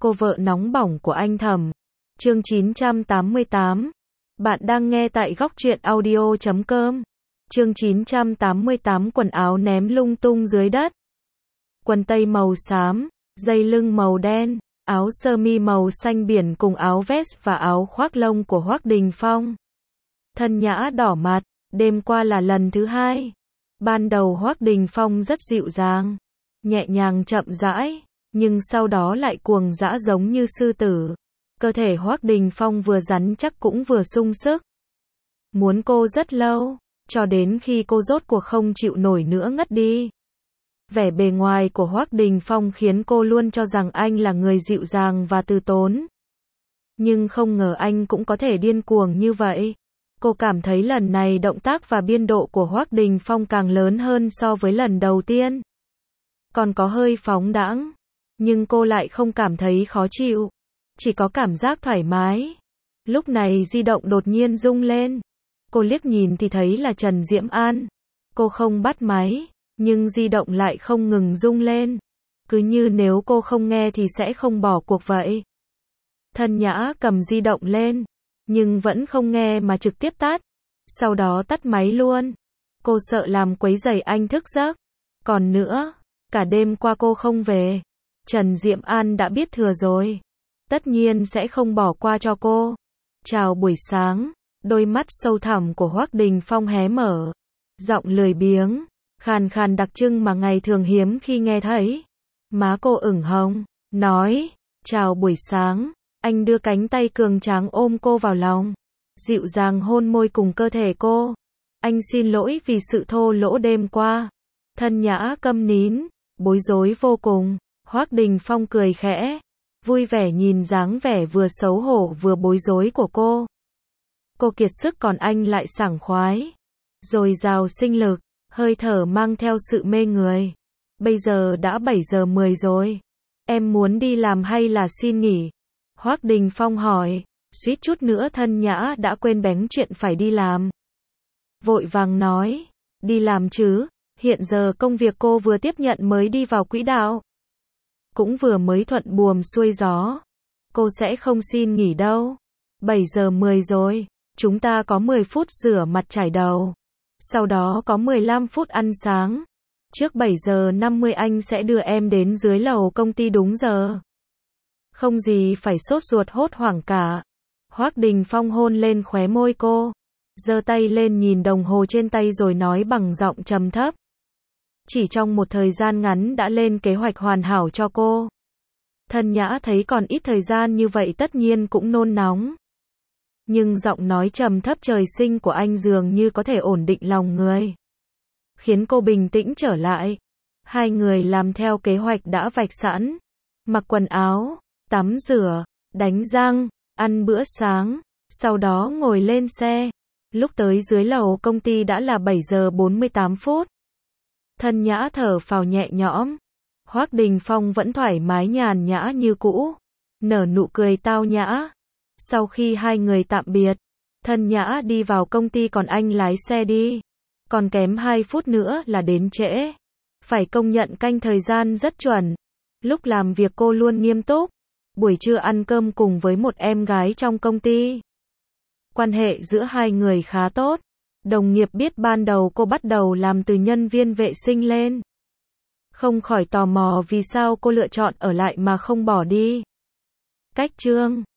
cô vợ nóng bỏng của anh Thẩm. Chương 988. Bạn đang nghe tại góc truyện audio.com. Chương 988 quần áo ném lung tung dưới đất. Quần tây màu xám, dây lưng màu đen, áo sơ mi màu xanh biển cùng áo vest và áo khoác lông của Hoắc Đình Phong. Thân Nhã đỏ mặt, đêm qua là lần thứ hai. Ban đầu Hoắc Đình Phong rất dịu dàng, nhẹ nhàng chậm rãi, nhưng sau đó lại cuồng dã giống như sư tử. Cơ thể Hoắc Đình Phong vừa rắn chắc cũng vừa sung sức. Muốn cô rất lâu, cho đến khi cô rốt cuộc không chịu nổi nữa ngất đi. Vẻ bề ngoài của Hoắc Đình Phong khiến cô luôn cho rằng anh là người dịu dàng và từ tốn. Nhưng không ngờ anh cũng có thể điên cuồng như vậy. Cô cảm thấy lần này động tác và biên độ của Hoắc Đình Phong càng lớn hơn so với lần đầu tiên. Còn có hơi phóng đãng, nhưng cô lại không cảm thấy khó chịu, chỉ có cảm giác thoải mái. Lúc này di động đột nhiên rung lên. Cô liếc nhìn thì thấy là Trần Diễm An. Cô không bắt máy, nhưng di động lại không ngừng rung lên. Cứ như nếu cô không nghe thì sẽ không bỏ cuộc vậy. Thân Nhã cầm di động lên, nhưng vẫn không nghe mà trực tiếp tắt. Sau đó tắt máy luôn. Cô sợ làm quấy rầy anh thức giấc. Còn nữa, cả đêm qua cô không về. Trần Diễm An đã biết thừa rồi. Tất nhiên sẽ không bỏ qua cho cô. Chào buổi sáng. Đôi mắt sâu thẳm của Hoắc Đình Phong hé mở. Giọng lười biếng, khàn khàn đặc trưng mà ngày thường hiếm khi nghe thấy. Má cô ửng hồng, nói, chào buổi sáng. Anh đưa cánh tay cường tráng ôm cô vào lòng, dịu dàng hôn môi cùng cơ thể cô. Anh xin lỗi vì sự thô lỗ đêm qua. Thân Nhã câm nín, bối rối vô cùng. Hoắc Đình Phong cười khẽ, vui vẻ nhìn dáng vẻ vừa xấu hổ vừa bối rối của cô. Cô kiệt sức còn anh lại sảng khoái, dồi dào sinh lực, hơi thở mang theo sự mê người. Bây giờ đã 7 giờ 10 rồi. Em muốn đi làm hay là xin nghỉ? Hoắc Đình Phong hỏi, suýt chút nữa Thân Nhã đã quên bén chuyện phải đi làm. Vội vàng nói, đi làm chứ, hiện giờ công việc cô vừa tiếp nhận mới đi vào quỹ đạo. Cũng vừa mới thuận buồm xuôi gió. Cô sẽ không xin nghỉ đâu. 7 giờ 10 rồi, chúng ta có 10 phút rửa mặt chải đầu. Sau đó có 15 phút ăn sáng. Trước 7 giờ 50 anh sẽ đưa em đến dưới lầu công ty đúng giờ. Không gì phải sốt ruột hốt hoảng cả. Hoắc Đình Phong hôn lên khóe môi cô, giơ tay lên nhìn đồng hồ trên tay rồi nói bằng giọng trầm thấp. Chỉ trong một thời gian ngắn đã lên kế hoạch hoàn hảo cho cô. Thân Nhã thấy còn ít thời gian như vậy tất nhiên cũng nôn nóng. Nhưng giọng nói trầm thấp trời sinh của anh dường như có thể ổn định lòng người, khiến cô bình tĩnh trở lại. Hai người làm theo kế hoạch đã vạch sẵn. Mặc quần áo, tắm rửa, đánh răng, ăn bữa sáng, sau đó ngồi lên xe. Lúc tới dưới lầu công ty đã là 7 giờ 48 phút. Thân Nhã thở phào nhẹ nhõm. Hoắc Đình Phong vẫn thoải mái nhàn nhã như cũ, nở nụ cười tao nhã. Sau khi hai người tạm biệt, Thân Nhã đi vào công ty còn anh lái xe đi. Còn kém 2 phút nữa là đến trễ. Phải công nhận canh thời gian rất chuẩn. Lúc làm việc cô luôn nghiêm túc. Buổi trưa ăn cơm cùng với một em gái trong công ty. Quan hệ giữa hai người khá tốt. Đồng nghiệp biết ban đầu cô bắt đầu làm từ nhân viên vệ sinh lên, không khỏi tò mò vì sao cô lựa chọn ở lại mà không bỏ đi. Cách chương